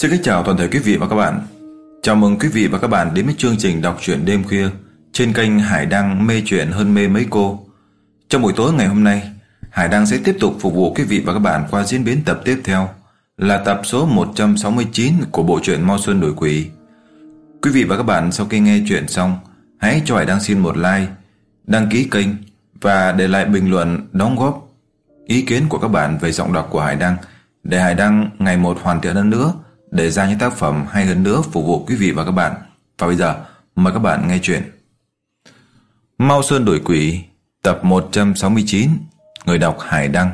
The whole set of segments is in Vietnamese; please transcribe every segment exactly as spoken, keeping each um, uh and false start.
Xin kính chào toàn thể quý vị và các bạn. Chào mừng quý vị và các bạn đến với chương trình đọc truyện đêm khuya trên kênh Hải Đăng mê truyện hơn mê mấy cô. Trong buổi tối ngày hôm nay, Hải Đăng sẽ tiếp tục phục vụ quý vị và các bạn qua diễn biến tập tiếp theo là tập số một trăm sáu mươi chín của bộ truyện Mao Sơn Đổi Quỷ. Quý vị và các bạn sau khi nghe truyện xong, hãy cho Hải Đăng xin một like, đăng ký kênh và để lại bình luận đóng góp ý kiến của các bạn về giọng đọc của Hải Đăng, để Hải Đăng ngày một hoàn thiện hơn nữa để ra những tác phẩm hay hơn nữa phục vụ quý vị và các bạn. Và bây giờ mời các bạn nghe chuyện Mao Sơn Đổi Quỷ tập một trăm sáu mươi chín. Người đọc Hải Đăng.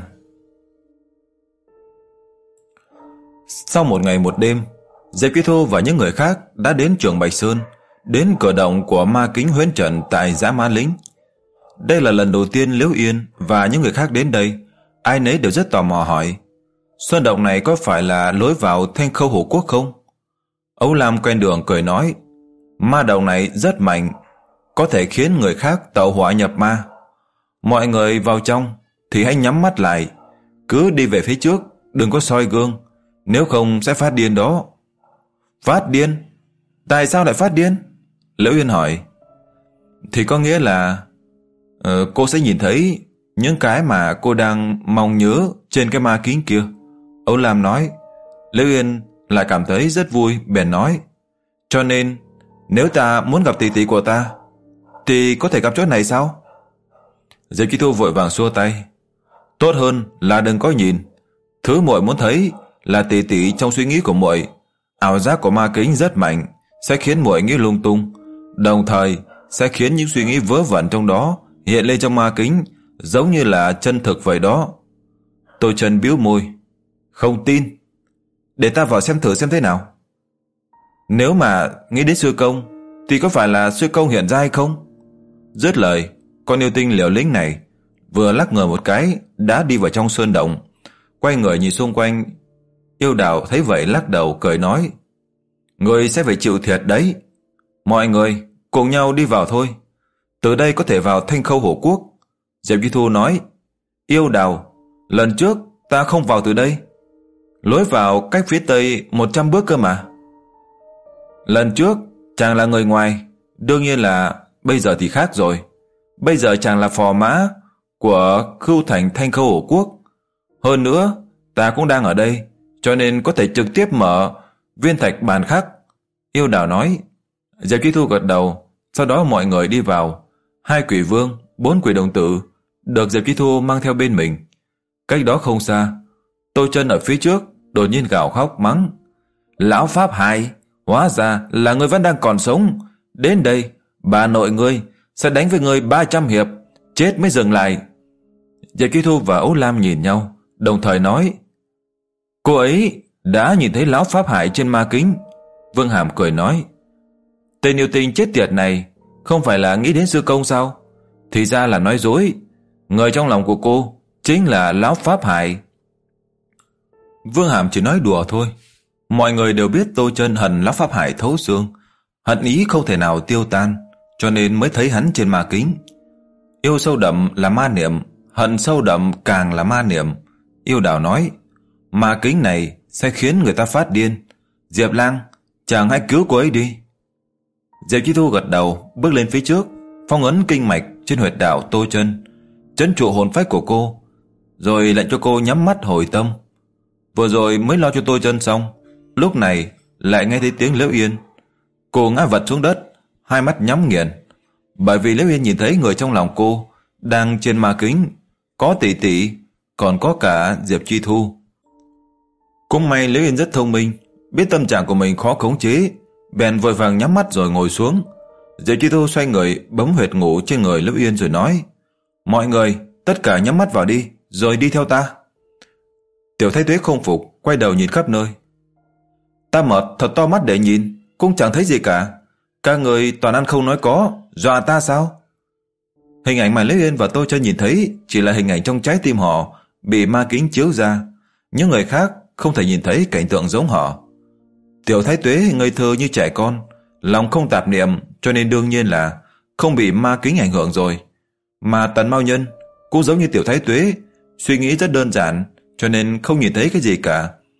Sau một ngày một đêm, Diệp Chi Thu và những người khác đã đến Trường Bạch Sơn, đến cửa động của ma kính huyễn trận tại Dã Ma Lĩnh. Đây là lần đầu tiên Liễu Yên và những người khác đến đây. Ai nấy đều rất tò mò hỏi: Sơn động này có phải là lối vào Thanh Khâu Hổ Quốc không? Âu Lam quen đường cười nói: Ma động này rất mạnh, có thể khiến người khác tẩu hỏa nhập ma. Mọi người vào trong thì hãy nhắm mắt lại, cứ đi về phía trước, đừng có soi gương, nếu không sẽ phát điên đó. Phát điên? Tại sao lại phát điên? Liễu Yên hỏi. Thì có nghĩa là uh, cô sẽ nhìn thấy những cái mà cô đang mong nhớ trên cái ma kính kia. Âu Lam nói. Liễu Yên lại cảm thấy rất vui, bèn nói: Cho nên nếu ta muốn gặp tỷ tỷ của ta thì có thể gặp chỗ này sao? Diệp Chi Thu vội vàng xua tay: Tốt hơn là đừng có nhìn. Thứ muội muốn thấy là tỷ tỷ trong suy nghĩ của muội. Ảo giác của ma kính rất mạnh, sẽ khiến muội nghĩ lung tung, đồng thời sẽ khiến những suy nghĩ vớ vẩn trong đó hiện lên trong ma kính, giống như là chân thực vậy đó. Tô Chân bĩu môi: Không tin. Để ta vào xem thử xem thế nào. Nếu mà nghĩ đến sư công thì có phải là sư công hiện ra hay không? Dứt lời, con yêu tinh liều lĩnh này vừa lắc người một cái đã đi vào trong sơn động. Quay người nhìn xung quanh. Yêu Đào thấy vậy lắc đầu cười nói: Người sẽ phải chịu thiệt đấy. Mọi người cùng nhau đi vào thôi, từ đây có thể vào Thanh Khâu Hổ Quốc. Diệp Chi Thu nói: Yêu Đào, lần trước ta không vào từ đây, lối vào cách phía tây một trăm bước cơ mà. Lần trước chàng là người ngoài, đương nhiên là bây giờ thì khác rồi. Bây giờ chàng là phò mã của Khưu Thành Thanh Khâu Hổ Quốc. Hơn nữa ta cũng đang ở đây, cho nên có thể trực tiếp mở viên thạch bàn khắc. Yêu Đào nói. Diệp Chi Thu gật đầu. Sau đó mọi người đi vào. Hai quỷ vương, bốn quỷ đồng tử được Diệp Chi Thu mang theo bên mình. Cách đó không xa, Tô Chân ở phía trước đột nhiên gào khóc mắng: Lão Pháp hại, hóa ra là người vẫn đang còn sống. Đến đây bà nội ngươi sẽ đánh với ngươi ba trăm hiệp, chết mới dừng lại. Diệp Chi Thu và Âu Lam nhìn nhau, đồng thời nói: Cô ấy đã nhìn thấy lão Pháp hại trên ma kính. Vương Hàm cười nói: Tên yêu tinh chết tiệt này không phải là nghĩ đến sư công sao? Thì ra là nói dối. Người trong lòng của cô chính là lão Pháp hại. Vương Hàm chỉ nói đùa thôi. Mọi người đều biết Tô Chân hận lão Pháp hại thấu xương, hận ý không thể nào tiêu tan, cho nên mới thấy hắn trên ma kính. Yêu sâu đậm là ma niệm, hận sâu đậm càng là ma niệm. Yêu Đào nói: Ma kính này sẽ khiến người ta phát điên. Diệp Lang, chàng hãy cứu cô ấy đi. Diệp Chi Thu gật đầu, bước lên phía trước, phong ấn kinh mạch trên huyệt đạo Tô Chân, trấn trụ hồn phách của cô, rồi lệnh cho cô nhắm mắt hồi tâm. Vừa rồi mới lo cho Tô Chân xong, lúc này lại nghe thấy tiếng Liễu Yên. Cô ngã vật xuống đất, hai mắt nhắm nghiền, bởi vì Liễu Yên nhìn thấy người trong lòng cô đang trên ma kính, có tỷ tỷ, còn có cả Diệp Chi Thu. Cũng may Liễu Yên rất thông minh, biết tâm trạng của mình khó khống chế, bèn vội vàng nhắm mắt rồi ngồi xuống. Diệp Chi Thu xoay người bấm huyệt ngủ trên người Liễu Yên rồi nói: Mọi người tất cả nhắm mắt vào đi, rồi đi theo ta. Tiểu Thái Tuế không phục, quay đầu nhìn khắp nơi. Ta mở thật to mắt để nhìn, cũng chẳng thấy gì cả. Các người toàn ăn không nói có, dọa ta sao? Hình ảnh mà Liễu Yên và Tô Chân nhìn thấy chỉ là hình ảnh trong trái tim họ bị ma kính chiếu ra. Những người khác không thể nhìn thấy cảnh tượng giống họ. Tiểu Thái Tuế ngây thơ như trẻ con, lòng không tạp niệm, cho nên đương nhiên là không bị ma kính ảnh hưởng rồi. Mà Tần Mao Nhân cũng giống như Tiểu Thái Tuế, suy nghĩ rất đơn giản, cho nên không nhìn thấy cái gì cả.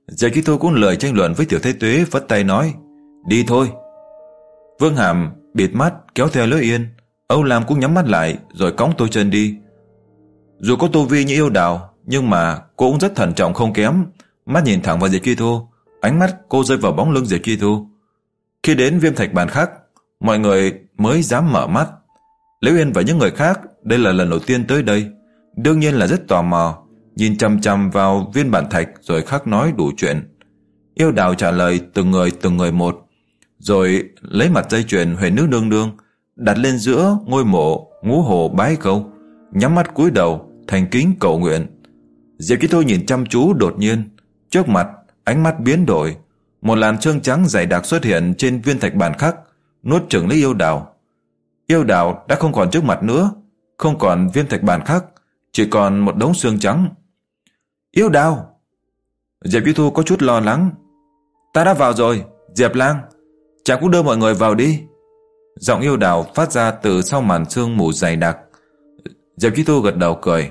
Diệp Chi Thu cũng lười tranh luận với Tiểu Thái Tuế, vất tay nói: Đi thôi. Vương Hàm bịt mắt kéo theo Liễu Yên, Âu Lam cũng nhắm mắt lại rồi cõng Tô Chân đi. Dù có tu vi như Yêu Đào, nhưng mà cô cũng rất thận trọng không kém, mắt nhìn thẳng vào Diệp Chi Thu, ánh mắt cô rơi vào bóng lưng Diệp Chi Thu. Khi đến Viêm Thạch Bàn Khắc, mọi người mới dám mở mắt. Liễu Yên và những người khác đây là lần đầu tiên tới đây, đương nhiên là rất tò mò, nhìn chằm chằm vào viên bản thạch rồi khắc nói đủ chuyện. Yêu Đào trả lời từng người từng người một, rồi lấy mặt dây chuyền Huyền Nữ Nương Nương đặt lên giữa ngôi mộ Ngũ Hồ bái câu, nhắm mắt cúi đầu thành kính cầu nguyện. Diệp Chi Thu nhìn chăm chú, đột nhiên trước mặt ánh mắt biến đổi, một làn sương trắng dày đặc xuất hiện trên viên thạch bàn khắc, nuốt chửng lấy Yêu Đào. Yêu Đào đã không còn trước mặt nữa, không còn viên thạch bàn khắc, chỉ còn một đống xương trắng. Yêu Đào! Diệp Chi Thu có chút lo lắng. Ta đã vào rồi, Diệp Lang, chàng cũng đưa mọi người vào đi. Giọng Yêu Đào phát ra từ sau màn sương mù dày đặc. Diệp Chi Thu gật đầu cười,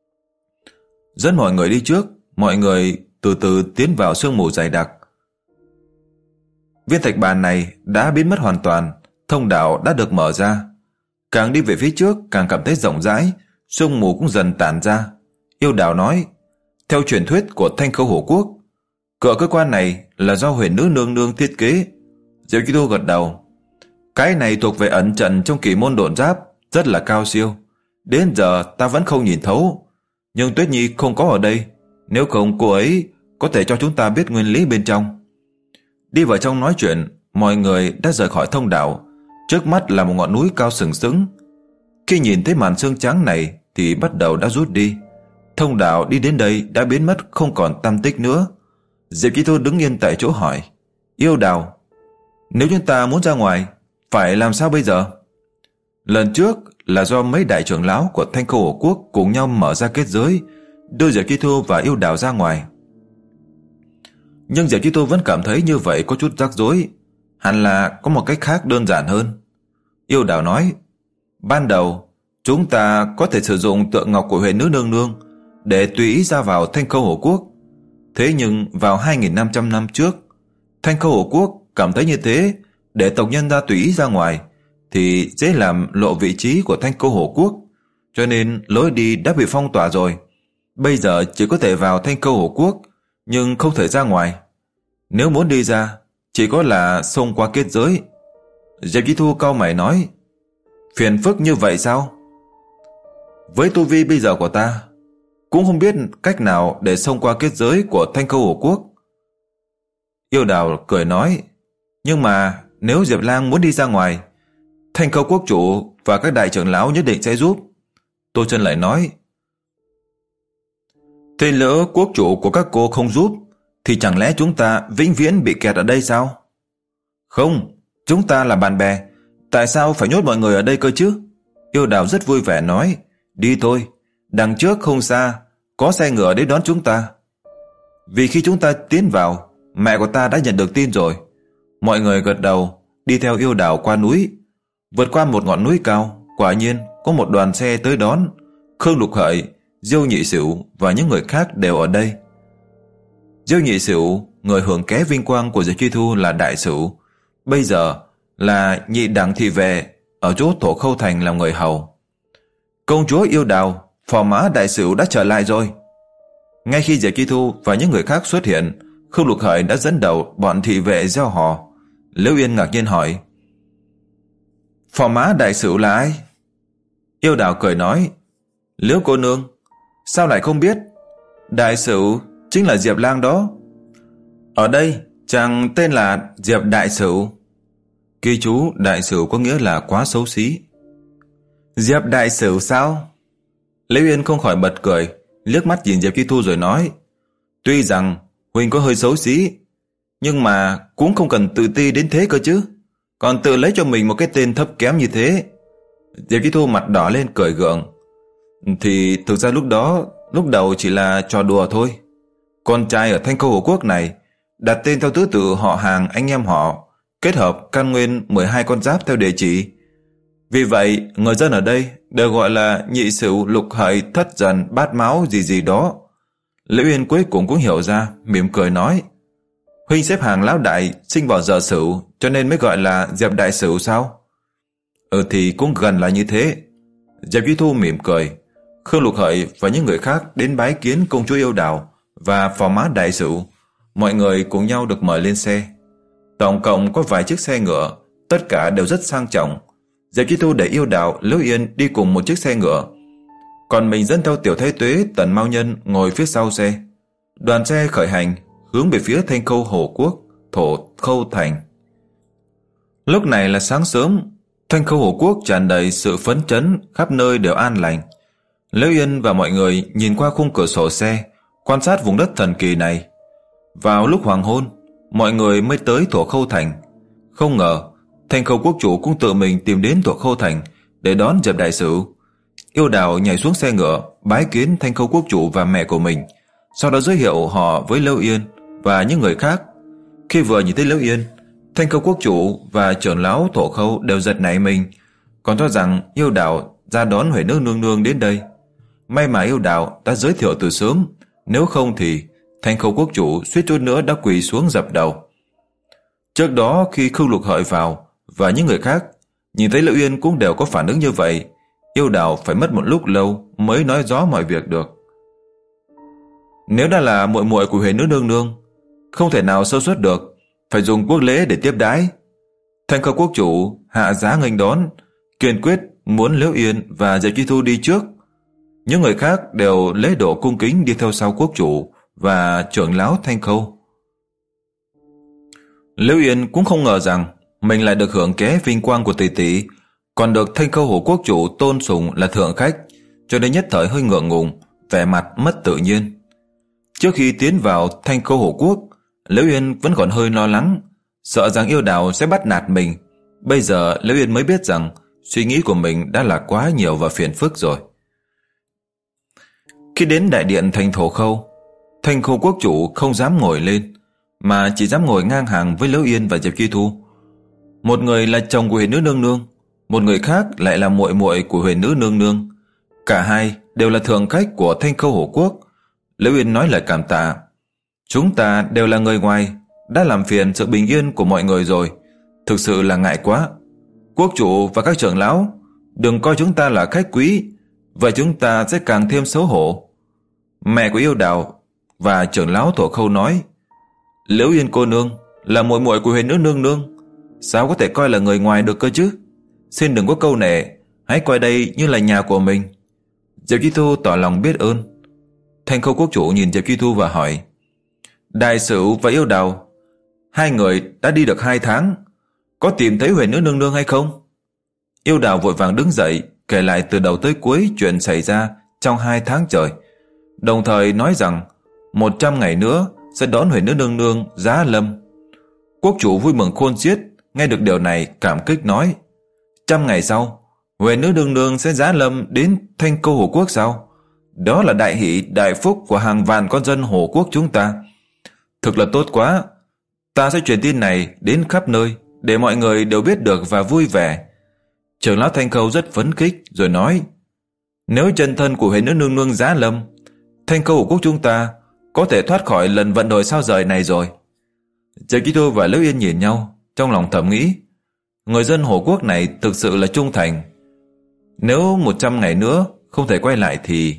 dẫn mọi người đi trước. Mọi người từ từ tiến vào sương mù dày đặc. Viên thạch bàn này đã biến mất hoàn toàn, thông đạo đã được mở ra. Càng đi về phía trước càng cảm thấy rộng rãi, sương mù cũng dần tản ra. Yêu Đào nói: Theo truyền thuyết của Thanh Khâu Hổ Quốc, cửa cơ quan này là do Huyền Nữ Nương Nương thiết kế. Diệp Chi Thu gật đầu. Cái này thuộc về ẩn trận trong kỳ môn độn giáp, rất là cao siêu. Đến giờ ta vẫn không nhìn thấu. Nhưng Tuyết Nhi không có ở đây, nếu không cô ấy có thể cho chúng ta biết nguyên lý bên trong. Đi vào trong nói chuyện, mọi người đã rời khỏi thông đạo. Trước mắt là một ngọn núi cao sừng sững. Khi nhìn thấy màn sương trắng này thì bắt đầu đã rút đi. Thông đạo đi đến đây đã biến mất không còn tăm tích nữa. Diệp Chi Thu đứng yên tại chỗ hỏi: Yêu Đào, nếu chúng ta muốn ra ngoài phải làm sao bây giờ? Lần trước là do mấy đại trưởng lão của Thanh Khâu Hổ Quốc cùng nhau mở ra kết giới, đưa Diệp Chi Thu và Yêu Đào ra ngoài. Nhưng Diệp Chi Thu vẫn cảm thấy như vậy có chút rắc rối, hẳn là có một cách khác đơn giản hơn. Yêu Đào nói: Ban đầu chúng ta có thể sử dụng tượng ngọc của Huyền Nữ Nương Nương để tùy ý ra vào Thanh Khâu Hổ Quốc. Thế nhưng vào hai nghìn năm trăm năm trước, Thanh Khâu Hổ Quốc cảm thấy như thế, để tộc nhân ra tùy ý ra ngoài thì dễ làm lộ vị trí của Thanh Khâu Hổ Quốc, cho nên lối đi đã bị phong tỏa rồi. Bây giờ chỉ có thể vào Thanh Khâu Hổ Quốc, nhưng không thể ra ngoài. Nếu muốn đi ra, chỉ có là xông qua kết giới. Diệp Chi Thu cau mày nói: Phiền phức như vậy sao? Với tu vi bây giờ của ta, cũng không biết cách nào để xông qua kết giới của Thanh Khâu Hổ Quốc. Yêu Đào cười nói: Nhưng mà nếu Diệp Lang muốn đi ra ngoài, Thanh Khâu Quốc chủ và các đại trưởng lão nhất định sẽ giúp. Tô Chân lại nói: Thế lỡ quốc chủ của các cô không giúp, thì chẳng lẽ chúng ta vĩnh viễn bị kẹt ở đây sao? Không, chúng ta là bạn bè, tại sao phải nhốt mọi người ở đây cơ chứ? Yêu Đào rất vui vẻ nói: Đi thôi, đằng trước không xa có xe ngựa đến đón chúng ta. Vì khi chúng ta tiến vào, mẹ của ta đã nhận được tin rồi. Mọi người gật đầu, đi theo Yêu Đào qua núi. Vượt qua một ngọn núi cao, quả nhiên có một đoàn xe tới đón. Khương Lục Hợi, Diêu Nhị Sửu và những người khác đều ở đây. Diêu Nhị Sửu, người hưởng ké vinh quang của Diệp Chi Thu là đại sửu, bây giờ là nhị đẳng thị vệ ở chỗ Thổ Khâu Thành làm người hầu. Công chúa Yêu Đào, phò mã đại sửu đã trở lại rồi. Ngay khi Diệp Chi Thu và những người khác xuất hiện, Khương Lục Hợi đã dẫn đầu bọn thị vệ gieo hò. Liễu Yên ngạc nhiên hỏi: Phò mã đại sửu là ai? Yêu Đào cười nói: Liễu cô nương, sao lại không biết? Đại sửu chính là Diệp Lang đó. Ở đây chàng tên là Diệp Đại Sửu. Ghi chú đại sửu có nghĩa là quá xấu xí. Diệp Đại Sửu sao? Liễu Yên không khỏi bật cười, liếc mắt nhìn Diệp Chi Thu rồi nói: Tuy rằng huynh có hơi xấu xí, nhưng mà cũng không cần tự ti đến thế cơ chứ, còn tự lấy cho mình một cái tên thấp kém như thế. Diệp Chi Thu mặt đỏ lên cười gượng: Thì thực ra lúc đó, lúc đầu chỉ là trò đùa thôi. Con trai ở Thanh Khâu Hổ Quốc này đặt tên theo thứ tự họ hàng anh em họ, kết hợp căn nguyên mười hai con giáp theo địa chỉ. Vì vậy người dân ở đây đều gọi là Nhị Sửu, Lục Hợi, Thất Dần, Bát Máu gì gì đó. Liễu Yên cuối cùng cũng hiểu ra, mỉm cười nói: huynh xếp hàng lão đại sinh vào giờ sửu, cho nên mới gọi là Diệp đại sửu sao? Ừ thì cũng gần là như thế. Diệp Duy Thu mỉm cười. Khương Lục Hợi và những người khác đến bái kiến công chúa Yêu Đào và phò mã đại sửu. Mọi người cùng nhau được mời lên xe. Tổng cộng có vài chiếc xe ngựa, tất cả đều rất sang trọng. Diệp Duy Thu để Yêu Đào, Liễu Yên đi cùng một chiếc xe ngựa, còn mình dẫn theo Tiểu Thái Tuế, Tần Mao Nhân ngồi phía sau xe. Đoàn xe khởi hành hướng về phía Thanh Khâu Hồ Quốc, Thổ Khâu Thành. Lúc này là sáng sớm, Thanh Khâu Hồ Quốc tràn đầy sự phấn chấn, khắp nơi đều an lành. Liễu Yên và mọi người nhìn qua khung cửa sổ xe, quan sát vùng đất thần kỳ này. Vào lúc hoàng hôn, mọi người mới tới Thổ Khâu Thành. Không ngờ Thanh Khâu Quốc chủ cũng tự mình tìm đến Thổ Khâu Thành để đón Diệp đại sửu. Yêu Đào nhảy xuống xe ngựa, bái kiến Thanh Khâu Quốc chủ và mẹ của mình, sau đó giới thiệu họ với Liễu Yên và những người khác. Khi vừa nhìn thấy Liễu Yên, Thanh Khâu Quốc chủ và trưởng lão Thổ Khâu đều giật nảy mình, còn cho rằng Yêu Đào ra đón Huệ Nữ nương nương đến đây. May mà Yêu Đào đã giới thiệu từ sớm, nếu không thì Thanh Khâu Quốc chủ suýt chút nữa đã quỳ xuống dập đầu. Trước đó khi Khương Lục Hợi vào và những người khác nhìn thấy Liễu Yên cũng đều có phản ứng như vậy, Yêu Đào phải mất một lúc lâu mới nói rõ mọi việc được. Nếu đã là muội muội của Huệ Nữ nương nương, không thể nào sơ suất được, phải dùng quốc lễ để tiếp đái. Thanh Khâu Quốc chủ hạ giá nghênh đón, kiên quyết muốn Liễu Yên và Diệp Chi Thu đi trước. Những người khác đều lễ độ cung kính đi theo sau quốc chủ và trưởng lão Thanh Khâu. Liễu Yên cũng không ngờ rằng mình lại được hưởng ké vinh quang của tỷ tỷ, còn được Thanh Khâu Hồ Quốc chủ tôn sùng là thượng khách, cho nên nhất thời hơi ngượng ngùng, vẻ mặt mất tự nhiên. Trước khi tiến vào Thanh Khâu Hồ Quốc, Liễu Yên vẫn còn hơi lo lắng, sợ rằng Yêu Đào sẽ bắt nạt mình. Bây giờ Liễu Yên mới biết rằng suy nghĩ của mình đã là quá nhiều và phiền phức rồi. Khi đến đại điện thành Thổ Khâu, Thanh Khâu Quốc chủ không dám ngồi lên, mà chỉ dám ngồi ngang hàng với Liễu Yên và Diệp Chi Thu. Một người là chồng của Huệ Nữ nương nương, một người khác lại là muội muội của Huệ Nữ nương nương. Cả hai đều là thượng khách của Thanh Khâu Hồ Quốc. Liễu Yên nói lời cảm tạ: chúng ta đều là người ngoài, đã làm phiền sự bình yên của mọi người rồi, thực sự là ngại quá. Quốc chủ và các trưởng lão đừng coi chúng ta là khách quý, vậy chúng ta sẽ càng thêm xấu hổ. Mẹ của Yêu Đào và trưởng lão Thổ Khâu nói: Liễu Yên cô nương là muội muội của Huệ Nữ nương nương, sao có thể coi là người ngoài được cơ chứ? Xin đừng có câu nệ, hãy coi đây như là nhà của mình. Diệp Chi Thu tỏ lòng biết ơn. Thanh Khâu Quốc chủ nhìn Diệp Chi Thu và hỏi: đại sửu và Yêu Đào, hai người đã đi được hai tháng, có tìm thấy Huệ Nữ nương nương hay không? Yêu Đào vội vàng đứng dậy, kể lại từ đầu tới cuối chuyện xảy ra trong hai tháng trời, đồng thời nói rằng một trăm ngày nữa sẽ đón Huệ Nữ nương nương giá lâm. Quốc chủ vui mừng khôn xiết, nghe được điều này cảm kích nói: trăm ngày sau Huệ Nữ nương nương sẽ giá lâm đến Thanh Khâu Hồ Quốc sao? Đó là đại hỷ đại phúc của hàng vạn con dân Hồ Quốc chúng ta. Thực là tốt quá, ta sẽ truyền tin này đến khắp nơi để mọi người đều biết được và vui vẻ. Trưởng lão Thanh Khâu rất phấn khích rồi nói: nếu chân thân của Huệ Nữ nương nương giá lâm, Thanh Khâu Hồ Quốc chúng ta có thể thoát khỏi lần vận đổi sao rời này rồi. Diệp Chi Thu và Liễu Yên nhìn nhau, trong lòng thầm nghĩ: người dân Hồ Quốc này thực sự là trung thành. Nếu một trăm ngày nữa không thể quay lại thì...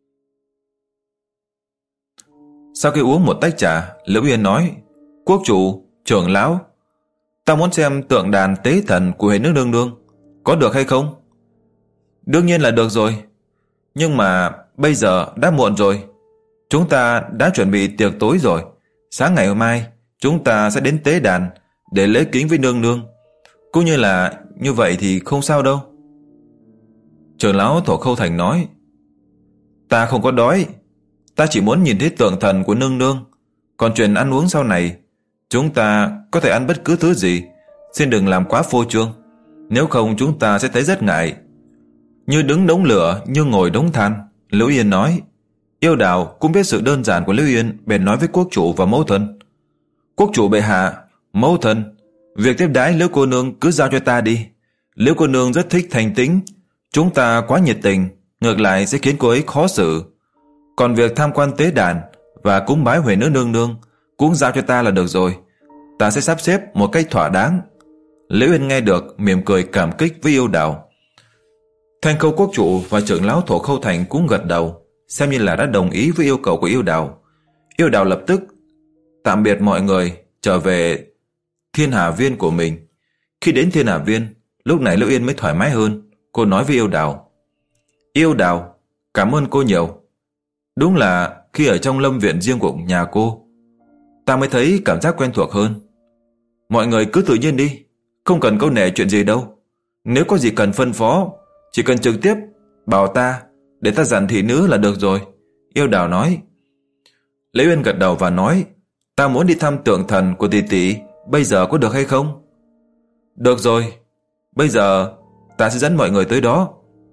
Sau khi uống một tách trà, Liễu Yên nói: quốc chủ, trưởng lão, ta muốn xem tượng đàn tế thần của Huệ Nữ nương nương, có được hay không? Đương nhiên là được rồi, nhưng mà bây giờ đã muộn rồi. Chúng ta đã chuẩn bị tiệc tối rồi. Sáng ngày hôm mai chúng ta sẽ đến tế đàn để lễ kính với nương nương. Cũng như là như vậy thì không sao đâu. Trưởng lão Thổ Khâu Thành nói: ta không có đói, ta chỉ muốn nhìn thấy tượng thần của nương nương. Còn chuyện ăn uống sau này, chúng ta có thể ăn bất cứ thứ gì, xin đừng làm quá phô trương, nếu không chúng ta sẽ thấy rất ngại. Như đứng đống lửa, như ngồi đống than, Liễu Yên nói. Yêu Đào cũng biết sự đơn giản của Liễu Yên, bèn nói với quốc chủ và mẫu thân: quốc chủ bệ hạ, mẫu thân, việc tiếp đái Liễu cô nương cứ giao cho ta đi. Liễu cô nương rất thích thành tính, chúng ta quá nhiệt tình, ngược lại sẽ khiến cô ấy khó xử. Còn việc tham quan tế đàn và cúng bái Huệ Nữ Nương Nương cũng giao cho ta là được rồi. Ta sẽ sắp xếp một cách thỏa đáng. Liễu Yên nghe được mỉm cười cảm kích với Yêu Đào. Thanh Khâu quốc chủ và trưởng lão Thổ Khâu thành cũng gật đầu, xem như là đã đồng ý với yêu cầu của Yêu Đào. Yêu Đào lập tức tạm biệt mọi người, trở về Thiên Hà Viên của mình. Khi đến Thiên Hà Viên, lúc này Liễu Yên mới thoải mái hơn. Cô nói với Yêu Đào: Yêu Đào, cảm ơn cô nhiều. Đúng là khi ở trong lâm viện riêng của nhà cô, ta mới thấy cảm giác quen thuộc hơn. Mọi người cứ tự nhiên đi, không cần câu nệ chuyện gì đâu. Nếu có gì cần phân phó, chỉ cần trực tiếp bảo ta, để ta dặn thị nữ là được rồi. Yêu Đào nói. Liễu Yên gật đầu và nói: Ta muốn đi thăm tượng thần của tỷ tỷ, bây giờ có được hay không? Được rồi, bây giờ ta sẽ dẫn mọi người tới đó.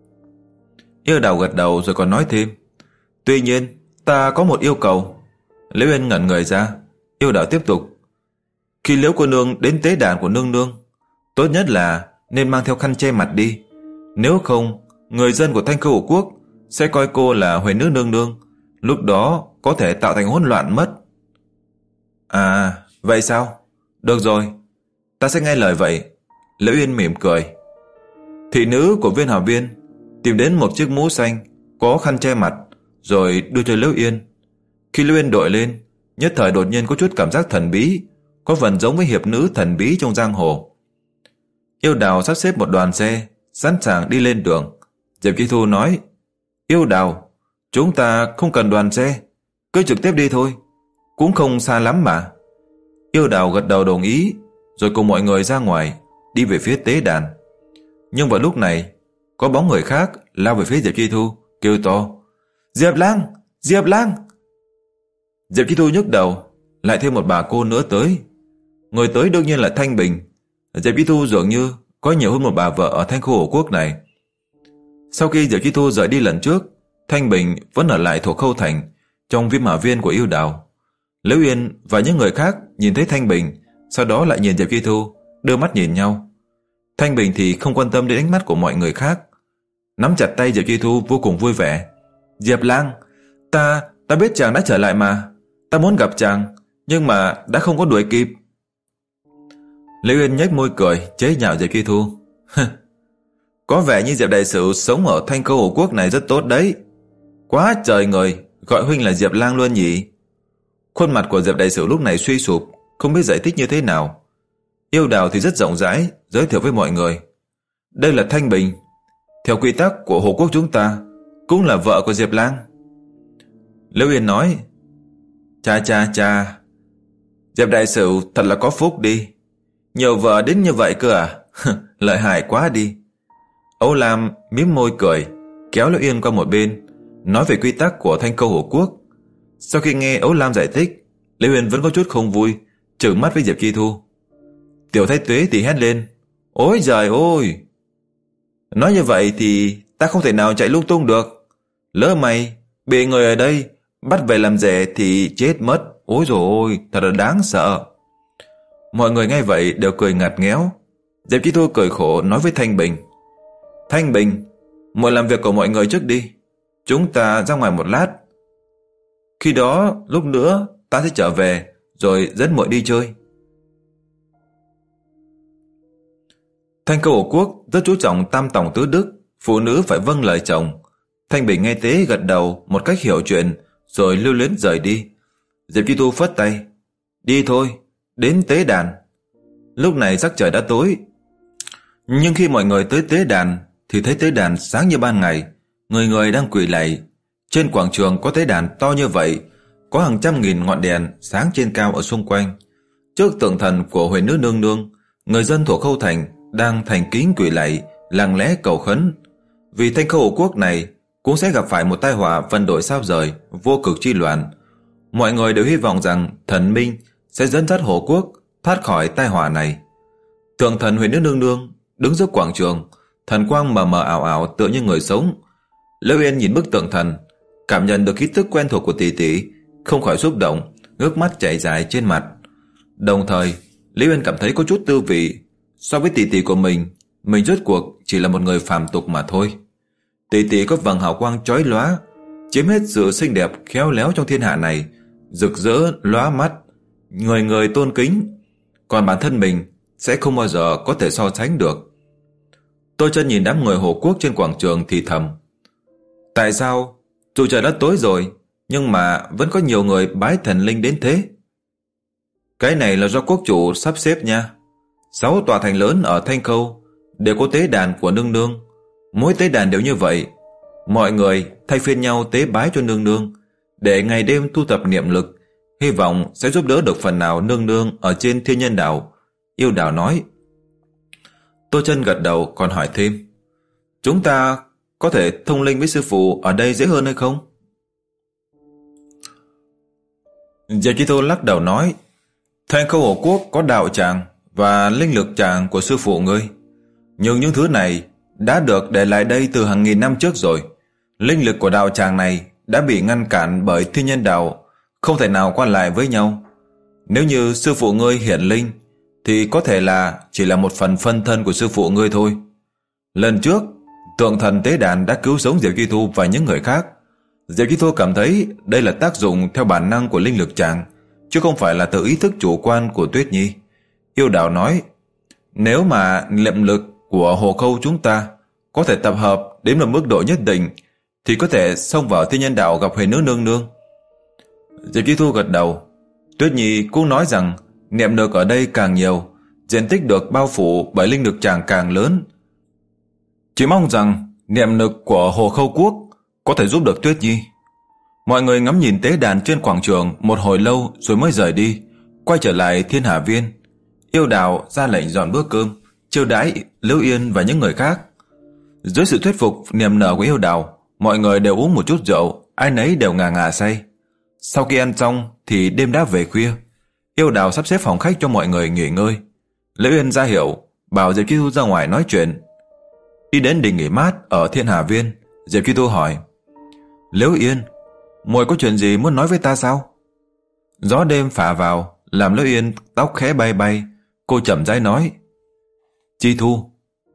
Yêu Đào gật đầu rồi còn nói thêm: Tuy nhiên, ta có một yêu cầu. Liễu Yên ngẩn người ra. Yêu Đào tiếp tục: Khi Liễu cô nương đến tế đàn của nương nương, tốt nhất là nên mang theo khăn che mặt đi. Nếu không, người dân của Thanh Khâu quốc sẽ coi cô là Huệ Nữ Nương Nương, lúc đó có thể tạo thành hỗn loạn mất. À, vậy sao? Được rồi, ta sẽ nghe lời vậy. Liễu Yên mỉm cười. Thị nữ của Viên Hà Viên tìm đến một chiếc mũ xanh có khăn che mặt, rồi đưa cho Liễu Yên. Khi Liễu Yên đội lên, nhất thời đột nhiên có chút cảm giác thần bí, có phần giống với hiệp nữ thần bí trong giang hồ. Yêu Đào sắp xếp một đoàn xe, sẵn sàng đi lên đường. Diệp Chi Thu nói: Yêu Đào, chúng ta không cần đoàn xe, cứ trực tiếp đi thôi, cũng không xa lắm mà. Yêu Đào gật đầu đồng ý, rồi cùng mọi người ra ngoài, đi về phía tế đàn. Nhưng vào lúc này, có bóng người khác lao về phía Diệp Chi Thu, kêu to: Diệp Lang, Diệp Lang. Diệp Chi Thu nhức đầu, lại thêm một bà cô nữa tới. Người tới đương nhiên là Thanh Bình. Diệp Chi Thu dường như có nhiều hơn một bà vợ ở Thanh Khâu quốc này. Sau khi Diệp Chi Thu rời đi lần trước, Thanh Bình vẫn ở lại Thổ Khâu thành, trong Viêm Hỏa Viên của Yêu Đào. Liễu Yên và những người khác nhìn thấy Thanh Bình, sau đó lại nhìn Diệp Chi Thu, đưa mắt nhìn nhau. Thanh Bình thì không quan tâm đến ánh mắt của mọi người khác, nắm chặt tay Diệp Chi Thu vô cùng vui vẻ. Diệp Lang, ta ta biết chàng đã trở lại mà, ta muốn gặp chàng, nhưng mà đã không có đuổi kịp. Liễu Yên nhếch môi cười, chế nhạo Diệp Chi Thu. Có vẻ như Diệp đại sử sống ở Thanh Khâu quốc này rất tốt đấy. Quá trời người gọi huynh là Diệp Lang luôn nhỉ. Khuôn mặt của Diệp đại sử lúc này suy sụp, không biết giải thích như thế nào. Yêu Đào thì rất rộng rãi, giới thiệu với mọi người: Đây là Thanh Bình, theo quy tắc của Hồ quốc chúng ta, cũng là vợ của Diệp Lang. Liễu Yên nói: Cha cha cha, Diệp đại sử thật là có phúc đi, nhiều vợ đến như vậy cơ à? Lợi hại quá đi. Âu Lam mím môi cười, kéo Liễu Yên qua một bên, nói về quy tắc của Thanh Khâu Hồ quốc. Sau khi nghe Âu Lam giải thích, Liễu Yên vẫn có chút không vui, trừng mắt với Diệp Chi Thu. Tiểu Thái Tuế thì hét lên: Ôi giời ôi! Nói như vậy thì ta không thể nào chạy lung tung được. Lỡ mày bị người ở đây bắt về làm rể thì chết mất. Ôi dồi ôi, thật là đáng sợ. Mọi người nghe vậy đều cười ngặt nghẽo. Diệp Chi Thu cười khổ nói với Thanh Bình: Thanh Bình, muội làm việc của mọi người trước đi, chúng ta ra ngoài một lát. Khi đó lúc nữa ta sẽ trở về, rồi dẫn muội đi chơi. Thanh Khâu quốc rất chú trọng tam tòng tứ đức, phụ nữ phải vâng lời chồng. Thanh Bình nghe thế gật đầu một cách hiểu chuyện, rồi lưu luyến rời đi. Diệp Chi Thu phất tay: Đi thôi, đến tế đàn. Lúc này sắc trời đã tối, nhưng khi mọi người tới tế đàn thì thấy tế đàn sáng như ban ngày, người người đang quỳ lạy. Trên quảng trường có tế đàn to như vậy, có hàng trăm nghìn ngọn đèn sáng trên cao ở xung quanh. Trước tượng thần của Huệ Nữ Nương Nương, người dân Thổ Khâu thành đang thành kính quỳ lạy, lặng lẽ cầu khấn. Vì Thanh Khâu quốc này cũng sẽ gặp phải một tai họa vân đổi sao rời, vô cực chi loạn. Mọi người đều hy vọng rằng thần minh sẽ dẫn dắt Hồ quốc thoát khỏi tai họa này. Tượng thần Huệ Nữ Nương Nương đứng giữa quảng trường, thần quang mờ mờ ảo ảo tựa như người sống. Liễu Yên nhìn bức tượng thần, cảm nhận được khí tức quen thuộc của tỷ tỷ, không khỏi xúc động, nước mắt chảy dài trên mặt. Đồng thời, Liễu Yên cảm thấy có chút tư vị. So với tỷ tỷ của mình, mình rốt cuộc chỉ là một người phàm tục mà thôi. Tỷ tỷ có vầng hào quang chói lóa, chiếm hết sự xinh đẹp khéo léo trong thiên hạ này, rực rỡ lóa mắt, người người tôn kính, còn bản thân mình sẽ không bao giờ có thể so sánh được. Tô Chân nhìn đám người Hồ Quốc trên quảng trường thì thầm: tại sao dù trời đã tối rồi nhưng mà vẫn có nhiều người bái thần linh đến thế? Cái này là do quốc chủ sắp xếp nha. Sáu tòa thành lớn ở Thanh Khâu đều có tế đàn của nương nương. Mỗi tế đàn đều như vậy, mọi người thay phiên nhau tế bái cho nương nương, để ngày đêm tu tập niệm lực, hy vọng sẽ giúp đỡ được phần nào nương nương ở trên Thiên Nhân Đảo. Yêu Đảo nói. Tô Chân gật đầu còn hỏi thêm: chúng ta có thể thông linh với sư phụ ở đây dễ hơn hay không? Diệp Chi Thu lắc đầu nói: Thanh Khâu Hồ Quốc có đạo tràng và linh lực tràng của sư phụ ngươi, nhưng những thứ này đã được để lại đây từ hàng nghìn năm trước rồi. Linh lực của đạo tràng này đã bị ngăn cản bởi Thiên Nhân Đạo, không thể nào qua lại với nhau. Nếu như sư phụ ngươi hiển linh thì có thể là chỉ là một phần phân thân của sư phụ ngươi thôi. Lần trước tượng thần tế đàn đã cứu sống Diệp Chi Thu và những người khác. Diệp Chi Thu cảm thấy đây là tác dụng theo bản năng của linh lực tràng, chứ không phải là từ ý thức chủ quan của Tuyết Nhi. Yêu Đảo nói: nếu mà niệm lực của Hồ Khâu chúng ta có thể tập hợp đến một mức độ nhất định thì có thể xông vào Thiên Nhân Đạo gặp Huyền Nữ nương nương. Diệp Chi Thu gật đầu. Tuyết Nhi cũng nói rằng niệm lực ở đây càng nhiều, diện tích được bao phủ bởi linh lực tràng càng lớn. Chỉ mong rằng niệm lực của Hồ Khâu Quốc có thể giúp được Tuyết Nhi. Mọi người ngắm nhìn tế đàn trên quảng trường một hồi lâu rồi mới rời đi, quay trở lại Thiên Hà Viên. Yêu Đào ra lệnh dọn bữa cơm, chiêu đãi Liễu Yên và những người khác. Dưới sự thuyết phục niềm nở của Yêu Đào, mọi người đều uống một chút rượu, ai nấy đều ngà ngà say. Sau khi ăn xong thì đêm đã về khuya. Yêu Đào sắp xếp phòng khách cho mọi người nghỉ ngơi. Liễu Yên ra hiệu bảo Diệp Chi Thu ra ngoài nói chuyện. Đi đến đình nghỉ mát ở Thiên Hà Viên, Diệp Chi Thu hỏi: Liễu Yên, muội có chuyện gì muốn nói với ta sao? Gió đêm phả vào làm Liễu Yên tóc khẽ bay bay. Cô chậm rãi nói: Chi Thu,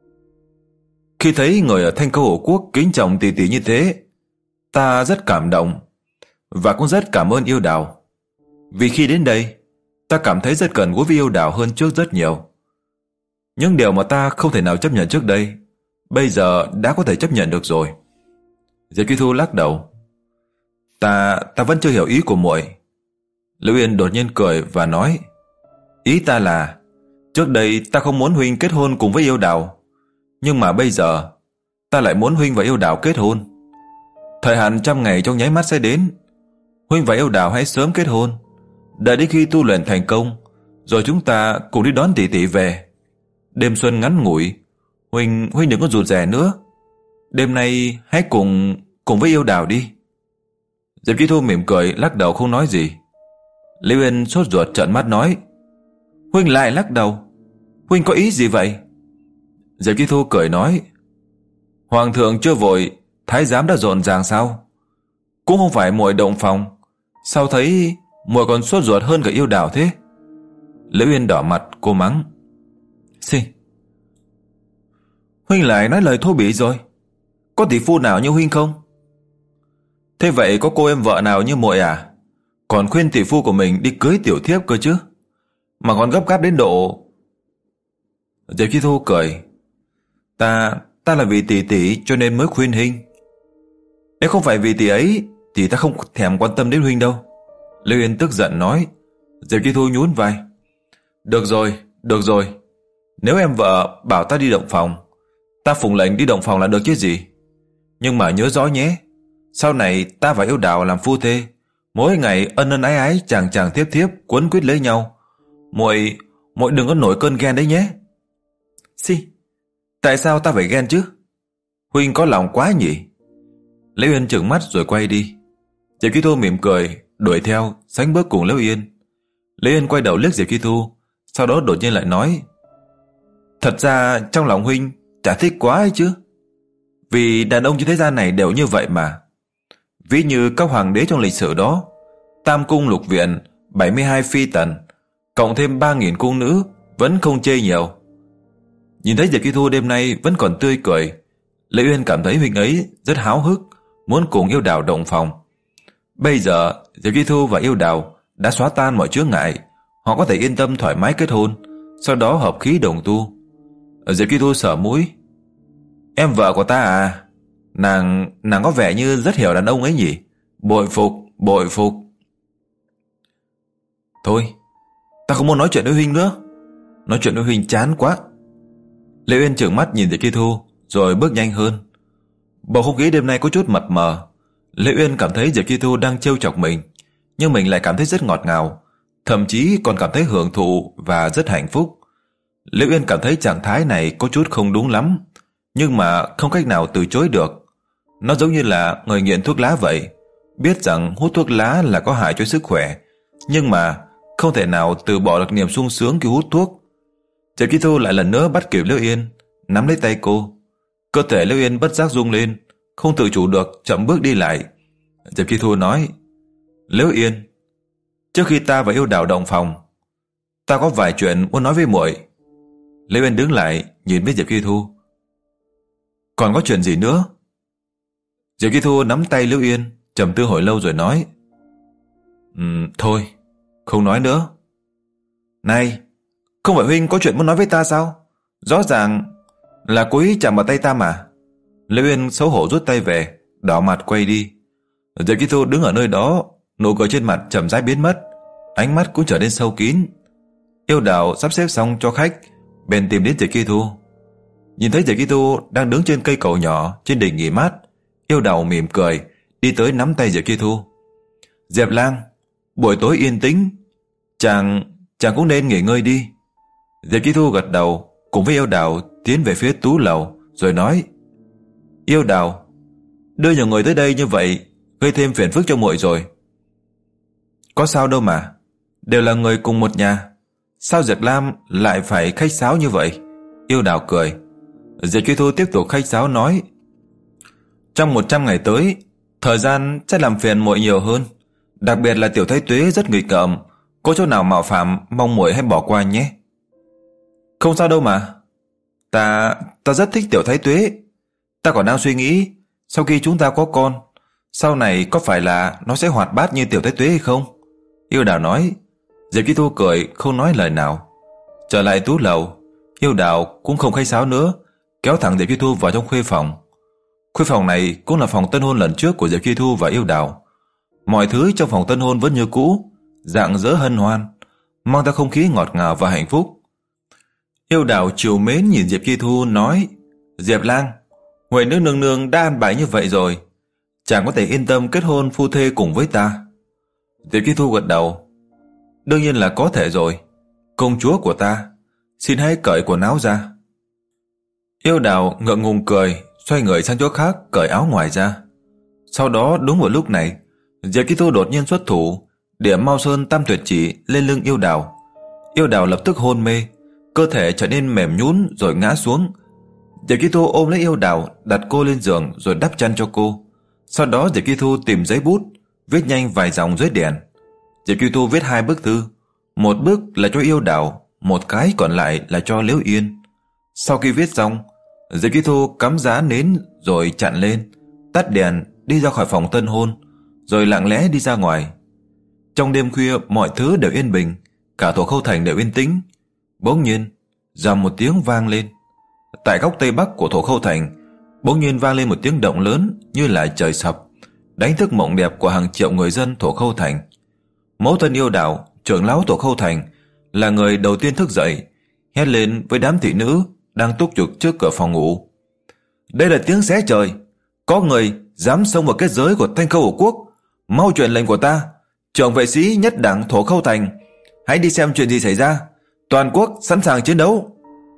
khi thấy người ở Thanh Khâu Hồ Quốc kính trọng tỷ tỷ như thế, ta rất cảm động, và cũng rất cảm ơn Yêu Đào. Vì khi đến đây, ta cảm thấy rất gần gũi với Yêu Đào hơn trước rất nhiều. Những điều mà ta không thể nào chấp nhận trước đây, bây giờ đã có thể chấp nhận được rồi. Diệp Chi Thu lắc đầu: Ta, ta vẫn chưa hiểu ý của muội. Liễu Yên đột nhiên cười và nói: Ý ta là, trước đây ta không muốn huynh kết hôn cùng với Yêu Đào, nhưng mà bây giờ ta lại muốn huynh và Yêu Đào kết hôn. Thời hạn trăm ngày trong nháy mắt sẽ đến. Huynh và Yêu Đào hãy sớm kết hôn, đợi đến khi tu luyện thành công, rồi chúng ta cùng đi đón tỷ tỷ về. Đêm xuân ngắn ngủi, huynh huynh đừng có rụt rè nữa. Đêm nay hãy cùng cùng với Yêu Đào đi. Diệp Chi Thu mỉm cười lắc đầu không nói gì. Liễu Yên sốt ruột trợn mắt nói: Huynh lại lắc đầu, huynh có ý gì vậy? Diệp Chi Thu cười nói: Hoàng thượng chưa vội, thái giám đã rộn ràng sao? Cũng không phải muội động phòng, sao thấy muội còn sốt ruột hơn cả Yêu Đào thế? Liễu Yên đỏ mặt, cô mắng: Xì, huynh lại nói lời thô bỉ rồi. Có tỷ phu nào như huynh không? Thế vậy có cô em vợ nào như muội à? Còn khuyên tỷ phu của mình đi cưới tiểu thiếp cơ chứ, mà còn gấp gáp đến độ... Diệp Chi Thu cười: Ta, ta là vì tỷ tỷ cho nên mới khuyên huynh. Nếu không phải vì tỷ ấy thì ta không thèm quan tâm đến huynh đâu. Liễu Yên tức giận nói. Diệp Chi Thu nhún vai: Được rồi, được rồi. Nếu em vợ bảo ta đi động phòng, ta phụng lệnh đi động phòng là được chứ gì. Nhưng mà nhớ rõ nhé, sau này ta và Yêu Đào làm phu thê, mỗi ngày ân ân ái ái, chàng chàng thiếp thiếp, quấn quýt lấy nhau. Muội, muội đừng có nổi cơn ghen đấy nhé. Xì, tại sao ta phải ghen chứ? Huynh có lòng quá nhỉ? Liễu Yên trừng mắt rồi quay đi. Diệp Chi Thu mỉm cười đuổi theo, sánh bước cùng Liễu Yên. Liễu Yên quay đầu liếc Diệp Chi Thu, sau đó đột nhiên lại nói: Thật ra trong lòng huynh chả thích quá ấy chứ. Vì đàn ông trên thế gian này đều như vậy mà. Ví như các hoàng đế trong lịch sử đó, tam cung lục viện, bảy mươi hai phi tần, cộng thêm ba nghìn cung nữ, vẫn không chê nhiều. Nhìn thấy Diệp Chi Thu đêm nay vẫn còn tươi cười, Liễu Yên cảm thấy huynh ấy rất háo hức, muốn cùng Yêu Đào động phòng. Bây giờ Diệp Chi Thu và Yêu Đào đã xóa tan mọi chướng ngại, họ có thể yên tâm thoải mái kết hôn, sau đó hợp khí đồng tu. Diệp Chi Thu sờ mũi. Em vợ của ta à? Nàng nàng có vẻ như rất hiểu đàn ông ấy nhỉ? Bội phục, bội phục. Thôi, ta không muốn nói chuyện với huynh nữa. Nói chuyện với huynh chán quá. Lệ Uyên trừng mắt nhìn Diệp Chi Thu rồi bước nhanh hơn. Bầu không khí đêm nay có chút mập mờ. Lệ Uyên cảm thấy Diệp Chi Thu đang trêu chọc mình, nhưng mình lại cảm thấy rất ngọt ngào, thậm chí còn cảm thấy hưởng thụ và rất hạnh phúc. Lệ Uyên cảm thấy trạng thái này có chút không đúng lắm, nhưng mà không cách nào từ chối được. Nó giống như là người nghiện thuốc lá vậy, biết rằng hút thuốc lá là có hại cho sức khỏe, nhưng mà không thể nào từ bỏ được niềm sung sướng khi hút thuốc. Diệp Chi Thu lại lần nữa bắt kịp Liễu Yên, nắm lấy tay cô. Cơ thể Liễu Yên bất giác rung lên, không tự chủ được chậm bước đi lại. Diệp Chi Thu nói: Liễu Yên, trước khi ta và Yêu Đào động phòng, ta có vài chuyện muốn nói với muội. Liễu Yên đứng lại nhìn với Diệp Chi Thu. Còn có chuyện gì nữa? Diệp Chi Thu nắm tay Liễu Yên, trầm tư hồi lâu rồi nói: um, Thôi, không nói nữa. Này, không phải huynh có chuyện muốn nói với ta sao? Rõ ràng là cố ý chạm vào tay ta mà. Liễu Yên xấu hổ rút tay về, đỏ mặt quay đi. Diệp Chi Thu đứng ở nơi đó, nụ cười trên mặt chậm rãi biến mất, ánh mắt cũng trở nên sâu kín. Yêu Đào sắp xếp xong cho khách, bèn tìm đến Diệp Chi Thu. Nhìn thấy Diệp Chi Thu đang đứng trên cây cầu nhỏ trên đỉnh nghỉ mát, Yêu Đào mỉm cười đi tới nắm tay Diệp Chi Thu. Diệp Lang, buổi tối yên tĩnh, chàng chàng cũng nên nghỉ ngơi đi. Diệp Chi Thu gật đầu, cùng với Yêu Đào tiến về phía tú lầu rồi nói: Yêu Đào, đưa nhiều người tới đây như vậy gây thêm phiền phức cho muội rồi. Có sao đâu mà, đều là người cùng một nhà, sao Diệp Lam lại phải khách sáo như vậy? Yêu Đào cười. Diệp Chi Thu tiếp tục khách sáo nói: Trong một trăm ngày tới, thời gian sẽ làm phiền muội nhiều hơn, đặc biệt là Tiểu Thái Tuế rất nghịch ngợm, có chỗ nào mạo phạm mong muội hãy bỏ qua nhé. Không sao đâu mà, ta ta rất thích Tiểu Thái Tuế. Ta còn đang suy nghĩ, sau khi chúng ta có con, sau này có phải là nó sẽ hoạt bát như Tiểu Thái Tuế hay không? Yêu Đào nói. Diệp Chi Thu cười không nói lời nào. Trở lại tú lầu, Yêu Đào cũng không khách sáo nữa, kéo thẳng Diệp Chi Thu vào trong khuê phòng. Khuê phòng này cũng là phòng tân hôn lần trước của Diệp Chi Thu và Yêu Đào. Mọi thứ trong phòng tân hôn vẫn như cũ, rạng rỡ hân hoan, mang ra không khí ngọt ngào và hạnh phúc. Yêu Đào trìu mến nhìn Diệp Chi Thu nói: Diệp Lang, Huệ Nữ nương nương đã an bài như vậy rồi, chàng có thể yên tâm kết hôn phu thê cùng với ta. Diệp Chi Thu gật đầu. Đương nhiên là có thể rồi, công chúa của ta, xin hãy cởi quần áo ra. Yêu Đào ngượng ngùng cười, xoay người sang chỗ khác cởi áo ngoài ra. Sau đó đúng vào lúc này, Diệp Chi Thu đột nhiên xuất thủ, điểm Mao Sơn Tam Tuyệt Chỉ lên lưng Yêu Đào. Yêu Đào lập tức hôn mê, cơ thể trở nên mềm nhũn rồi ngã xuống. Diệp Chi Thu ôm lấy Yêu Đào, đặt cô lên giường rồi đắp chăn cho cô. Sau đó Diệp Chi Thu tìm giấy bút, viết nhanh vài dòng dưới đèn. Diệp Chi Thu viết hai bức thư, một bức là cho Yêu Đào, một cái còn lại là cho Liễu Yên. Sau khi viết xong, Diệp Chi Thu cắm giá nến rồi chặn lên, tắt đèn, đi ra khỏi phòng tân hôn, rồi lặng lẽ đi ra ngoài. Trong đêm khuya mọi thứ đều yên bình, cả Thổ Khâu Thành đều yên tĩnh. Bỗng nhiên, rầm một tiếng vang lên. Tại góc tây bắc của Thổ Khâu Thành, bỗng nhiên vang lên một tiếng động lớn như là trời sập, đánh thức mộng đẹp của hàng triệu người dân Thổ Khâu Thành. Mẫu thân Yêu Đào, trưởng lão Thổ Khâu Thành, là người đầu tiên thức dậy, hét lên với đám thị nữ đang túc trực trước cửa phòng ngủ: Đây là tiếng xé trời, có người dám xông vào kết giới của Thanh Khâu Hổ Quốc, mau truyền lệnh của ta, trưởng vệ sĩ nhất đảng Thổ Khâu Thành, hãy đi xem chuyện gì xảy ra, toàn quốc sẵn sàng chiến đấu.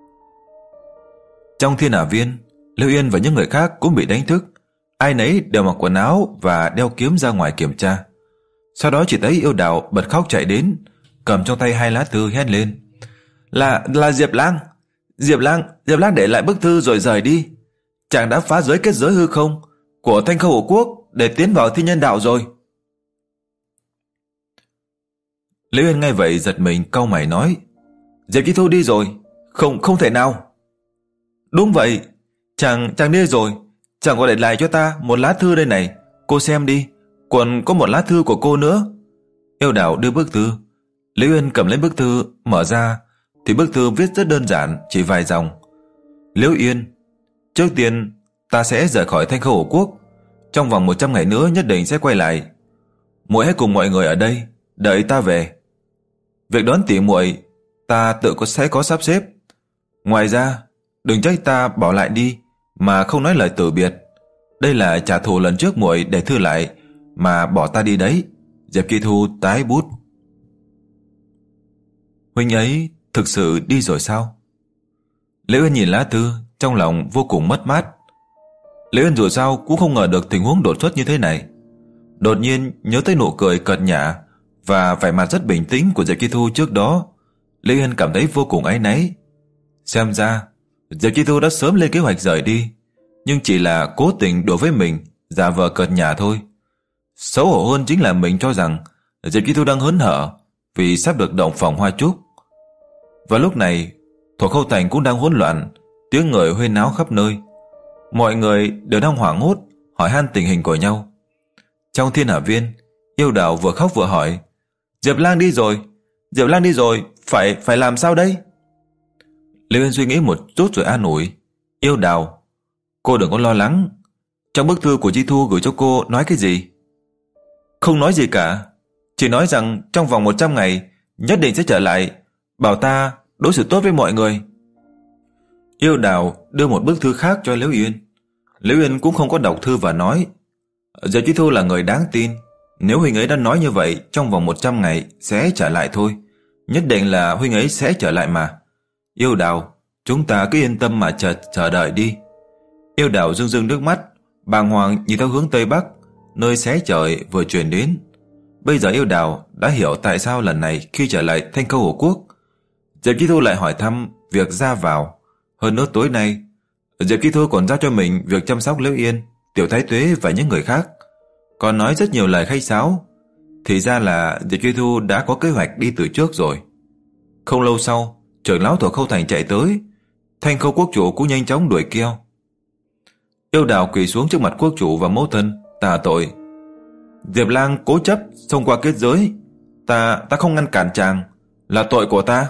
Trong Thiên Hà Viên, Liễu Yên và những người khác cũng bị đánh thức, ai nấy đều mặc quần áo và đeo kiếm ra ngoài kiểm tra. Sau đó chỉ thấy Yêu Đào bật khóc chạy đến, cầm trong tay hai lá thư hét lên: Là là Diệp Lang, Diệp Lang, Diệp Lang để lại bức thư rồi rời đi. Chàng đã phá giới kết giới hư không của Thanh Khâu Hổ Quốc để tiến vào thiên nhân đạo rồi. Liễu Yên nghe vậy giật mình cau mày nói: Diệp Chi Thu đi rồi, không không thể nào. Đúng vậy, chàng chàng đi rồi, chàng có để lại cho ta một lá thư đây này, cô xem đi, Còn có một lá thư của cô nữa. Yêu Đào đưa bức thư. Liễu Yên cầm lấy bức thư, mở ra thì bức thư viết rất đơn giản, chỉ vài dòng. Liễu Yên, trước tiên ta sẽ rời khỏi Thanh Khâu Hổ Quốc. Trong vòng một trăm ngày nữa nhất định sẽ quay lại. Muội hãy cùng mọi người ở đây đợi ta về. Việc đón tỉ muội ta tự có sẽ có sắp xếp. Ngoài ra, đừng trách ta bỏ lại đi mà không nói lời từ biệt. Đây là trả thù lần trước muội để thư lại mà bỏ ta đi đấy. Diệp Kỳ Thu tái bút. Huynh ấy thực sự đi rồi sao? Liễu Yên nhìn lá thư, trong lòng vô cùng mất mát. Liễu Yên dù sao cũng không ngờ được tình huống đột xuất như thế này. Đột nhiên nhớ tới nụ cười cợt nhả và vẻ mặt rất bình tĩnh của Diệp Kỳ Thu trước đó, Liễu Yên cảm thấy vô cùng áy náy. Xem ra Diệp Kỳ Thu đã sớm lên kế hoạch rời đi, nhưng chỉ là cố tình đối với mình giả vờ cợt nhả thôi. Xấu hổ hơn chính là mình cho rằng Diệp Kỳ Thu đang hớn hở vì sắp được động phòng hoa trúc. Và lúc này Thổ Khâu Thành cũng đang hỗn loạn, tiếng người huyên náo khắp nơi. Mọi người đều đang hoảng hốt hỏi han tình hình của nhau. Trong Thiên Hà Viên, Yêu Đào vừa khóc vừa hỏi: Diệp Lang đi rồi, Diệp Lang đi rồi, phải phải làm sao đây? Liễu Yên suy nghĩ một chút rồi an ủi: Yêu Đào, cô đừng có lo lắng. Trong bức thư của Chi Thu gửi cho cô nói cái gì? Không nói gì cả, chỉ nói rằng trong vòng một trăm ngày nhất định sẽ trở lại, bảo ta đối xử tốt với mọi người. Yêu Đào đưa một bức thư khác cho Liễu Yên. Liễu Yên cũng không có đọc thư và nói: Diệp Chi Thu là người đáng tin, nếu huynh ấy đã nói như vậy trong vòng một trăm ngày sẽ trở lại thôi, nhất định là huynh ấy sẽ trở lại mà. Yêu Đào, chúng ta cứ yên tâm mà chờ chờ đợi đi. Yêu Đào rưng rưng nước mắt, bàng hoàng nhìn theo hướng Tây Bắc, nơi xé trời vừa truyền đến. Bây giờ Yêu Đào đã hiểu tại sao lần này khi trở lại Thanh Khâu Hổ Quốc, Diệp Chi Thu lại hỏi thăm việc ra vào. Hơn nữa tối nay Diệp Chi Thu còn giao cho mình việc chăm sóc Liễu Yên, Tiểu Thái Tuế và những người khác, còn nói rất nhiều lời khách sáo. Thì ra là Diệp Chi Thu đã có kế hoạch đi từ trước rồi. Không lâu sau, trưởng lão Thổ Khâu Thành chạy tới. Thanh Khâu quốc chủ cũng nhanh chóng đuổi keo. Yêu Đào quỳ xuống trước mặt quốc chủ và mẫu thân tạ tội: Diệp Lang cố chấp xông qua kết giới, ta ta không ngăn cản chàng, là tội của ta.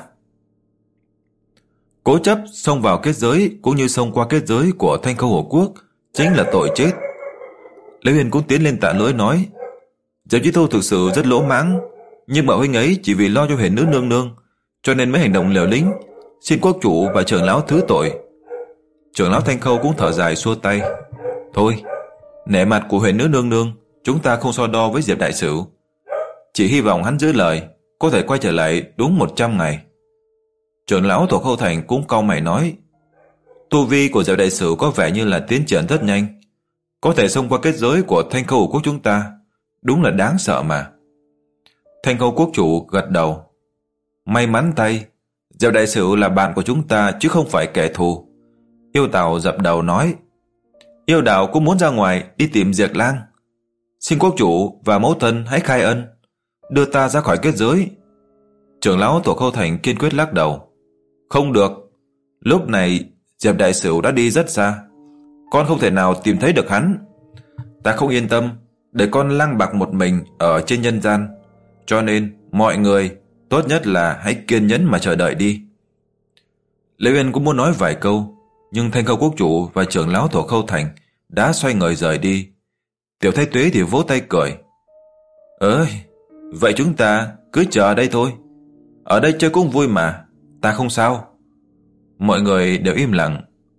Cố chấp xông vào kết giới cũng như xông qua kết giới của Thanh Khâu Hổ Quốc chính là tội chết. Liễu Yên cũng tiến lên tạ lỗi nói: Diệp Chi Thu thực sự rất lỗ mãng, nhưng mà huynh ấy chỉ vì lo cho Huyền Nữ nương nương cho nên mới hành động liều lĩnh, xin quốc chủ và trưởng lão thứ tội. Trưởng lão Thanh Khâu cũng thở dài xua tay: Thôi, nể mặt của Huyền Nữ nương nương, chúng ta không so đo với Diệp đại sử, chỉ hy vọng hắn giữ lời, có thể quay trở lại đúng một trăm ngày. Trưởng lão Thổ Khâu Thành cũng cau mày nói: Tu vi của Diệp đại sử có vẻ như là tiến triển rất nhanh, có thể xông qua kết giới của Thanh Khâu quốc chúng ta, đúng là đáng sợ mà. Thanh Khâu quốc chủ gật đầu: May mắn thay, Diệp đại sử là bạn của chúng ta chứ không phải kẻ thù. Yêu Tào dập đầu nói: Yêu Đào cũng muốn ra ngoài đi tìm Diệp Lang, xin quốc chủ và mẫu thân hãy khai ân, đưa ta ra khỏi kết giới. Trưởng lão Thổ Khâu Thành kiên quyết lắc đầu: Không được, lúc này Diệp đại sử đã đi rất xa, con không thể nào tìm thấy được hắn. Ta không yên tâm để con lang bạc một mình ở trên nhân gian, cho nên mọi người tốt nhất là hãy kiên nhẫn mà chờ đợi đi. Liễu Yên cũng muốn nói vài câu, nhưng Thanh Khâu quốc chủ và trưởng lão Thổ Khâu Thành đã xoay người rời đi. Tiểu Thái Tuế thì vỗ tay cười: Ơi, vậy chúng ta cứ chờ ở đây thôi, ở đây chơi cũng vui mà, ta không sao. Mọi người đều im lặng.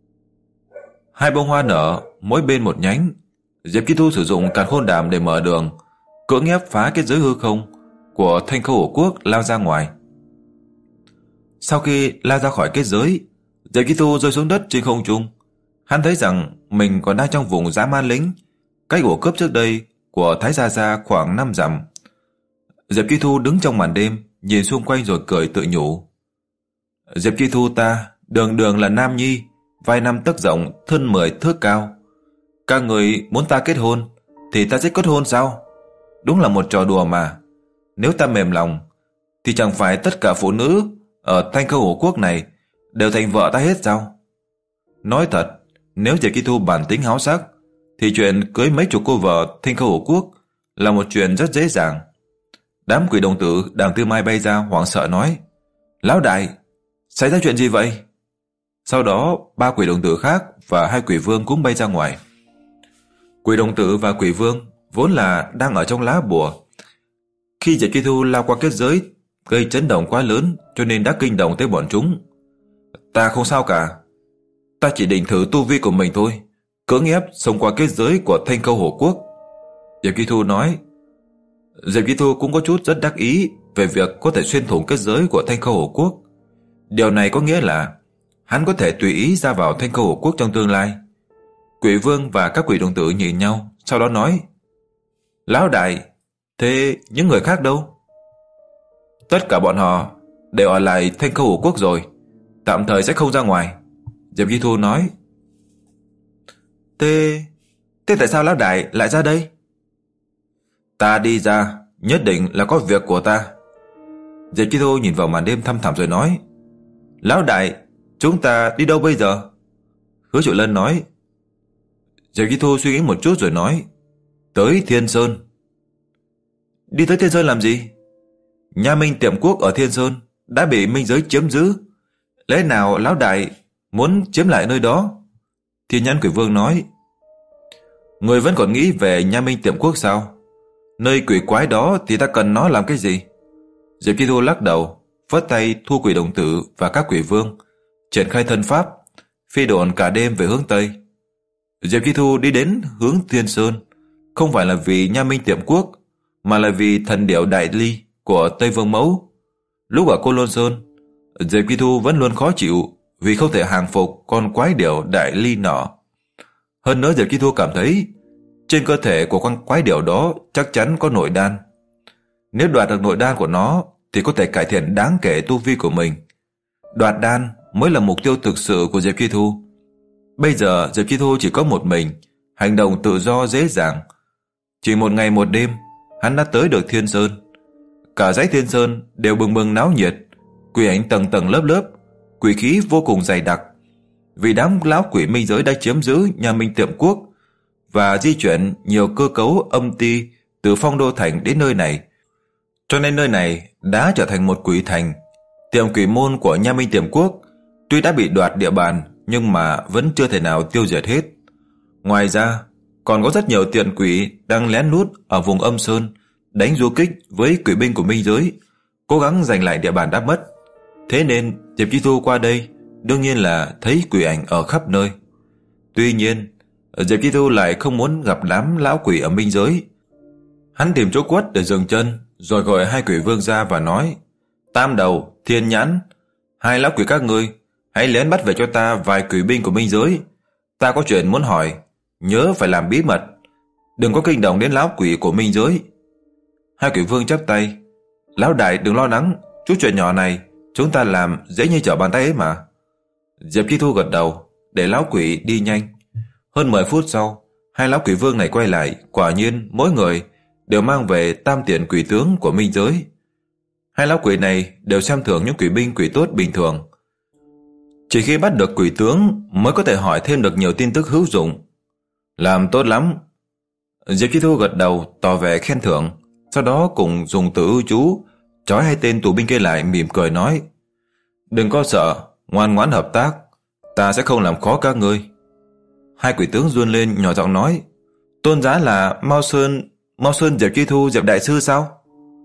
Hai bông hoa nở mỗi bên một nhánh. Diệp Chi Thu sử dụng càn khôn đàm để mở đường, cưỡng ép phá kết giới hư không của Thanh Khâu Hổ Quốc, lao ra ngoài. Sau khi lao ra khỏi kết giới, Diệp Chi Thu rơi xuống đất trên không trung. Hắn thấy rằng mình còn đang trong vùng dã man lĩnh, cách ổ cướp trước đây của Thái Gia Gia khoảng năm dặm. Diệp Chi Thu đứng trong màn đêm, nhìn xung quanh rồi cười tự nhủ: Diệp Chi Thu ta đường đường là nam nhi, vai năm tấc rộng, thân mười thước cao. Các người muốn ta kết hôn thì ta sẽ kết hôn sao? Đúng là một trò đùa mà. Nếu ta mềm lòng thì chẳng phải tất cả phụ nữ ở Thanh Khâu Hổ Quốc này đều thành vợ ta hết sao? Nói thật, nếu Diệp Chi Thu bản tính háo sắc thì chuyện cưới mấy chục cô vợ Thanh Khâu Hổ Quốc là một chuyện rất dễ dàng. Đám quỷ đồng tử Đàm Tư Mai bay ra hoảng sợ nói: Lão đại, xảy ra chuyện gì vậy? Sau đó ba quỷ đồng tử khác và hai quỷ vương cũng bay ra ngoài. Quỷ đồng tử và quỷ vương vốn là đang ở trong lá bùa. Khi Diệp Chi Thu lao qua kết giới gây chấn động quá lớn cho nên đã kinh động tới bọn chúng. Ta không sao cả, ta chỉ định thử tu vi của mình thôi, cưỡng ép xông qua kết giới của Thanh Khâu Hổ Quốc. Diệp Chi Thu nói. Diệp Chi Thu cũng có chút rất đắc ý về việc có thể xuyên thủng kết giới của Thanh Khâu Hổ Quốc. Điều này có nghĩa là hắn có thể tùy ý ra vào Thanh Khâu Hổ Quốc trong tương lai. Quỷ vương và các quỷ đồng tử nhìn nhau, sau đó nói: Lão đại, thế những người khác đâu? Tất cả bọn họ đều ở lại Thanh Khâu Hổ Quốc rồi, tạm thời sẽ không ra ngoài. Diệp Chi Thu nói. Thế... thế tại sao lão đại lại ra đây? Ta đi ra nhất định là có việc của ta. Diệp Chi Thu nhìn vào màn đêm thăm thẳm rồi nói: Lão đại, chúng ta đi đâu bây giờ? Hứa Trụ Lân nói. Diệp Chi Thu suy nghĩ một chút rồi nói: Tới Thiên Sơn. Đi tới Thiên Sơn làm gì? Nha Minh Tiệm Quốc ở Thiên Sơn đã bị minh giới chiếm giữ, lẽ nào lão đại muốn chiếm lại nơi đó? Thiên Nhãn Quỷ Vương nói. Người vẫn còn nghĩ về Nha Minh Tiệm Quốc sao? Nơi quỷ quái đó thì ta cần nó làm cái gì? Diệp Chi Thu lắc đầu, phất tay thu quỷ đồng tử và các quỷ vương, triển khai thân pháp, phi độn cả đêm về hướng Tây. Diệp Chi Thu đi đến hướng Thiên Sơn không phải là vì Nha Minh Tiệm Quốc, mà là vì thần điểu Đại Ly của Tây Vương Mẫu. Lúc ở Côn Lôn Sơn, Diệp Chi Thu vẫn luôn khó chịu vì không thể hàng phục con quái điểu Đại Ly nọ. Hơn nữa Diệp Chi Thu cảm thấy trên cơ thể của con quái điểu đó chắc chắn có nội đan. Nếu đoạt được nội đan của nó thì có thể cải thiện đáng kể tu vi của mình. Đoạt đan mới là mục tiêu thực sự của Diệp Chi Thu. Bây giờ Diệp Chi Thu chỉ có một mình, hành động tự do dễ dàng. Chỉ một ngày một đêm, hắn đã tới được Thiên Sơn. Cả dãy Thiên Sơn đều bừng bừng náo nhiệt, quỷ ảnh tầng tầng lớp lớp, quỷ khí vô cùng dày đặc. Vì đám lão quỷ minh giới đã chiếm giữ Nha Minh Tiệm Quốc và di chuyển nhiều cơ cấu âm ti từ Phong Đô Thành đến nơi này, cho nên nơi này đã trở thành một quỷ thành. Tiệm quỷ môn của Nha Minh Tiệm Quốc tuy đã bị đoạt địa bàn nhưng mà vẫn chưa thể nào tiêu diệt hết. Ngoài ra còn có rất nhiều tiện quỷ đang lén lút ở vùng âm sơn đánh du kích với quỷ binh của minh giới, cố gắng giành lại địa bàn đã mất. Thế nên Diệp Chi Thu qua đây đương nhiên là thấy quỷ ảnh ở khắp nơi. Tuy nhiên Diệp Chi Thu lại không muốn gặp đám lão quỷ ở minh giới. Hắn tìm chỗ quất để dừng chân, rồi gọi hai quỷ vương ra và nói: Tam Đầu, Thiên Nhãn, hai lão quỷ các ngươi hãy lén bắt về cho ta vài quỷ binh của minh giới. Ta có chuyện muốn hỏi, nhớ phải làm bí mật, đừng có kinh động đến lão quỷ của minh giới. Hai quỷ vương chắp tay: Lão đại đừng lo lắng, chút chuyện nhỏ này chúng ta làm dễ như trở bàn tay ấy mà. Diệp Chi Thu gật đầu, để lão quỷ đi nhanh. Hơn mười phút sau, hai lão quỷ vương này quay lại, quả nhiên mỗi người đều mang về tam tiện quỷ tướng của minh giới. Hai lão quỷ này đều xem thường những quỷ binh quỷ tốt bình thường. Chỉ khi bắt được quỷ tướng mới có thể hỏi thêm được nhiều tin tức hữu dụng. Làm tốt lắm. Diệp Chi Thu gật đầu tỏ vẻ khen thưởng, sau đó cùng dùng từ ưu chú trói hai tên tù binh kia lại, mỉm cười nói: Đừng có sợ, ngoan ngoãn hợp tác, ta sẽ không làm khó các ngươi. Hai quỷ tướng run lên nhỏ giọng nói: Tôn giá là Mao Sơn, Mao Sơn Diệp Chi Thu Diệp đại sư sao?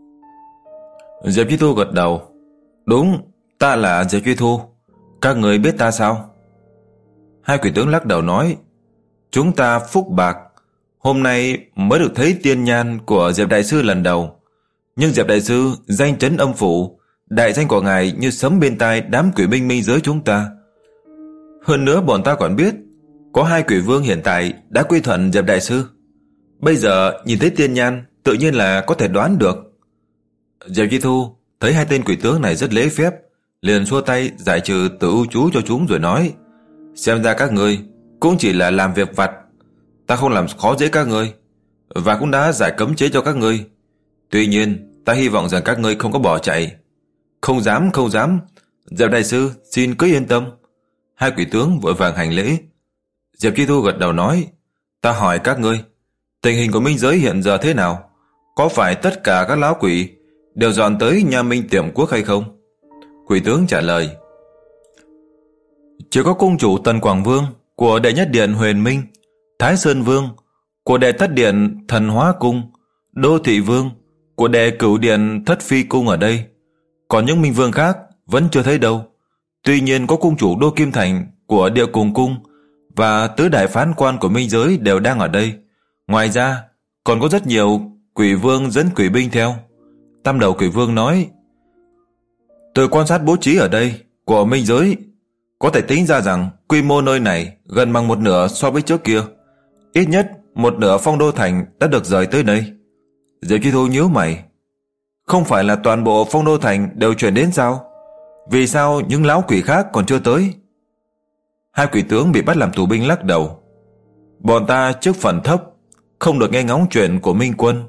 Diệp Chi Thu gật đầu: Đúng, ta là Diệp Chi Thu. Các người biết ta sao? Hai quỷ tướng lắc đầu nói: Chúng ta phúc bạc, hôm nay mới được thấy tiên nhan của Diệp đại sư lần đầu. Nhưng Diệp đại sư danh chấn âm phủ, đại danh của ngài như sấm bên tai đám quỷ binh minh giới chúng ta. Hơn nữa bọn ta còn biết có hai quỷ vương hiện tại đã quy thuận Diệp đại sư. Bây giờ nhìn thấy tiên nhan tự nhiên là có thể đoán được. Diệp Chi Thu thấy hai tên quỷ tướng này rất lễ phép, liền xua tay giải trừ từ ưu chú cho chúng rồi nói: Xem ra các ngươi cũng chỉ là làm việc vặt, ta không làm khó dễ các ngươi và cũng đã giải cấm chế cho các ngươi. Tuy nhiên ta hy vọng rằng các ngươi không có bỏ chạy. Không dám, không dám, Diệp đại sư xin cứ yên tâm. Hai quỷ tướng vội vàng hành lễ. Diệp Chi Thu gật đầu nói: Ta hỏi các ngươi, tình hình của minh giới hiện giờ thế nào? có phải tất cả các lão quỷ đều dọn tới nhà Minh Tiệm Quốc hay không? Quỷ tướng trả lời: Chỉ có cung chủ Tần Quảng Vương của đệ nhất điện Huyền Minh, Thái Sơn Vương của đệ thất điện Thần Hóa Cung, Đô Thị Vương của đệ cửu điện Thất Phi Cung ở đây. Còn những minh vương khác vẫn chưa thấy đâu. Tuy nhiên có cung chủ Đô Kim Thành của Địa Cùng Cung và tứ đại phán quan của minh giới đều đang ở đây. Ngoài ra còn có rất nhiều quỷ vương dẫn quỷ binh theo. Tam đầu quỷ vương nói: Từ quan sát bố trí ở đây của minh giới, có thể tính ra rằng quy mô nơi này gần bằng một nửa so với trước kia. Ít nhất một nửa Phong Đô Thành đã được rời tới đây. Diệp Chi Thu nhíu mày: Không phải là toàn bộ Phong Đô Thành đều chuyển đến sao? Vì sao những lão quỷ khác còn chưa tới? Hai quỷ tướng bị bắt làm tù binh lắc đầu: Bọn ta chức phần thấp, không được nghe ngóng chuyện của Minh Quân.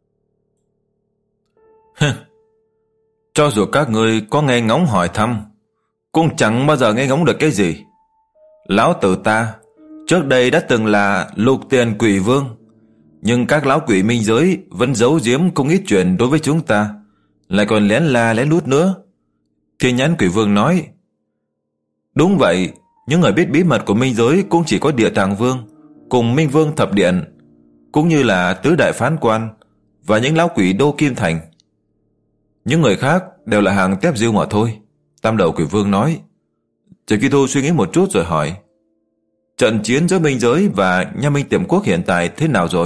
Cho dù các ngươi có nghe ngóng hỏi thăm, cũng chẳng bao giờ nghe ngóng được cái gì. Lão tử ta trước đây đã từng là lục tiền quỷ vương, nhưng các lão quỷ minh giới vẫn giấu giếm không ít chuyện đối với chúng ta, lại còn lén la lén lút nữa. Thiên Nhãn Quỷ Vương nói: Đúng vậy, những người biết bí mật của minh giới cũng chỉ có Địa Tạng Vương cùng Minh Vương Thập Điện, cũng như là tứ đại phán quan và những lão quỷ Đô Kim Thành. Những người khác đều là hàng tép diêu mà thôi. Tam đầu quỷ vương nói. Trần Kỳ Thu suy nghĩ một chút rồi hỏi: Trận chiến giữa minh giới và Nha Minh Tiệm Quốc hiện tại thế nào rồi?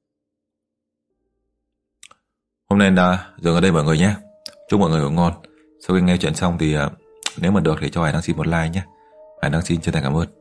Hôm nay là dừng ở đây mọi người nhé. Chúc mọi người ngủ ngon. Sau khi nghe chuyện xong thì uh, nếu mà được thì cho Hải Đăng xin một like nhé. Hải Đăng xin chân thành cảm ơn.